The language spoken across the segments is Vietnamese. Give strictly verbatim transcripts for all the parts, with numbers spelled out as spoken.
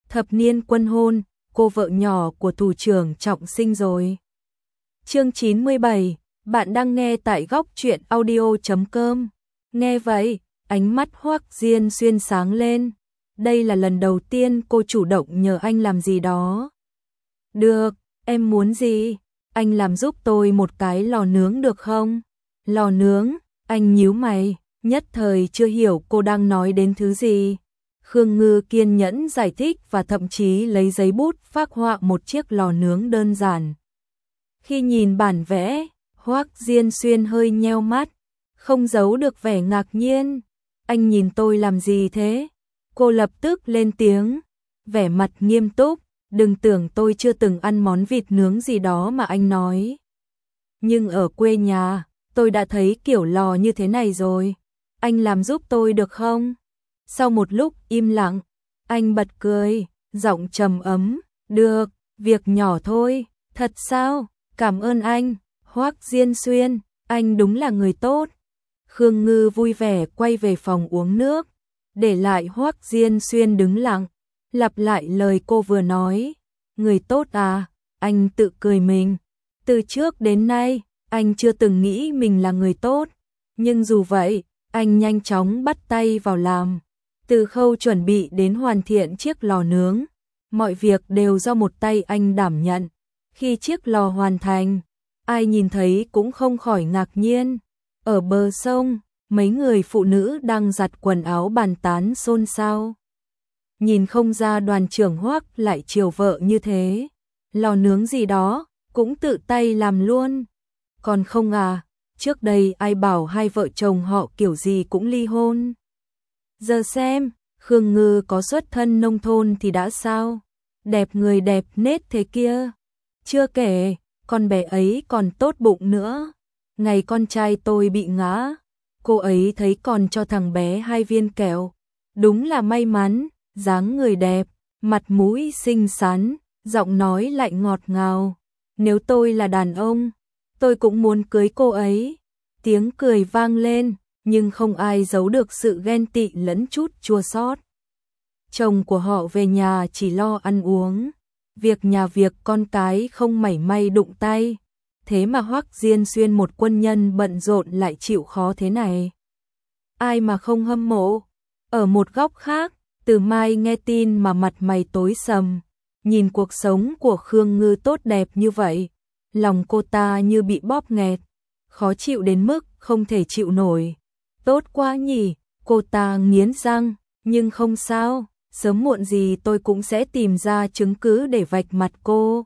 thập niên quân hôn, cô vợ nhỏ của thủ trưởng Trọng sinh rồi. Chương chín mươi bảy, bạn đang nghe tại góc truyện audio chấm com. Nghe vậy, ánh mắt Hoắc Diên Xuyên sáng lên. Đây là lần đầu tiên cô chủ động nhờ anh làm gì đó. Được, em muốn gì? Anh làm giúp tôi một cái lò nướng được không? Lò nướng, anh nhíu mày, nhất thời chưa hiểu cô đang nói đến thứ gì. Khương Ngư kiên nhẫn giải thích và thậm chí lấy giấy bút phác họa một chiếc lò nướng đơn giản. Khi nhìn bản vẽ, Hoắc Diên Xuyên hơi nheo mắt, không giấu được vẻ ngạc nhiên. Anh nhìn tôi làm gì thế? Cô lập tức lên tiếng, vẻ mặt nghiêm túc, đừng tưởng tôi chưa từng ăn món vịt nướng gì đó mà anh nói. Nhưng ở quê nhà, tôi đã thấy kiểu lò như thế này rồi. Anh làm giúp tôi được không? Sau một lúc im lặng, anh bật cười, giọng trầm ấm, được, việc nhỏ thôi, thật sao? Cảm ơn anh, Hoắc Diên Xuyên, anh đúng là người tốt. Khương Ngư vui vẻ quay về phòng uống nước, để lại Hoắc Diên Xuyên đứng lặng, lặp lại lời cô vừa nói. Người tốt à? Anh tự cười mình. Từ trước đến nay, anh chưa từng nghĩ mình là người tốt. Nhưng dù vậy, anh nhanh chóng bắt tay vào làm. Từ khâu chuẩn bị đến hoàn thiện chiếc lò nướng, mọi việc đều do một tay anh đảm nhận. Khi chiếc lò hoàn thành, ai nhìn thấy cũng không khỏi ngạc nhiên. Ở bờ sông, mấy người phụ nữ đang giặt quần áo bàn tán xôn xao. Nhìn không ra đoàn trưởng Hoắc lại chiều vợ như thế. Lò nướng gì đó, cũng tự tay làm luôn. Còn không à, trước đây ai bảo hai vợ chồng họ kiểu gì cũng ly hôn. Giờ xem, Khương Ngư có xuất thân nông thôn thì đã sao? Đẹp người đẹp nết thế kia. Chưa kể, con bé ấy còn tốt bụng nữa. Ngày con trai tôi bị ngã, cô ấy thấy còn cho thằng bé hai viên kẹo. Đúng là may mắn, dáng người đẹp, mặt mũi xinh xắn, giọng nói lại ngọt ngào. Nếu tôi là đàn ông, tôi cũng muốn cưới cô ấy. Tiếng cười vang lên, nhưng không ai giấu được sự ghen tị lẫn chút chua xót. Chồng của họ về nhà chỉ lo ăn uống, việc nhà việc con cái không mảy may đụng tay. Thế mà Hoắc Diên Xuyên một quân nhân bận rộn lại chịu khó thế này. Ai mà không hâm mộ. Ở một góc khác, Từ Mai nghe tin mà mặt mày tối sầm. Nhìn cuộc sống của Khương Ngư tốt đẹp như vậy, lòng cô ta như bị bóp nghẹt, khó chịu đến mức không thể chịu nổi. Tốt quá nhỉ, cô ta nghiến răng, nhưng không sao, sớm muộn gì tôi cũng sẽ tìm ra chứng cứ để vạch mặt cô.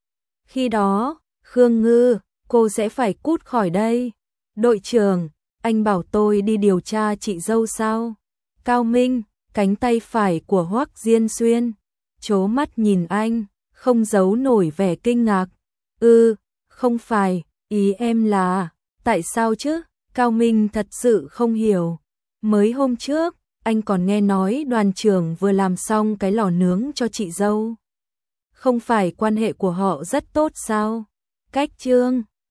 Khi đó, Khương Ngư, cô sẽ phải cút khỏi đây. Đội trưởng, anh bảo tôi đi điều tra chị dâu sao? Cao Minh, cánh tay phải của Hoắc Diên Xuyên, trố mắt nhìn anh, không giấu nổi vẻ kinh ngạc. Ừ, không phải, ý em là, tại sao chứ? Cao Minh thật sự không hiểu. Mới hôm trước, anh còn nghe nói đoàn trưởng vừa làm xong cái lò nướng cho chị dâu. Không phải quan hệ của họ rất tốt sao? Cách chương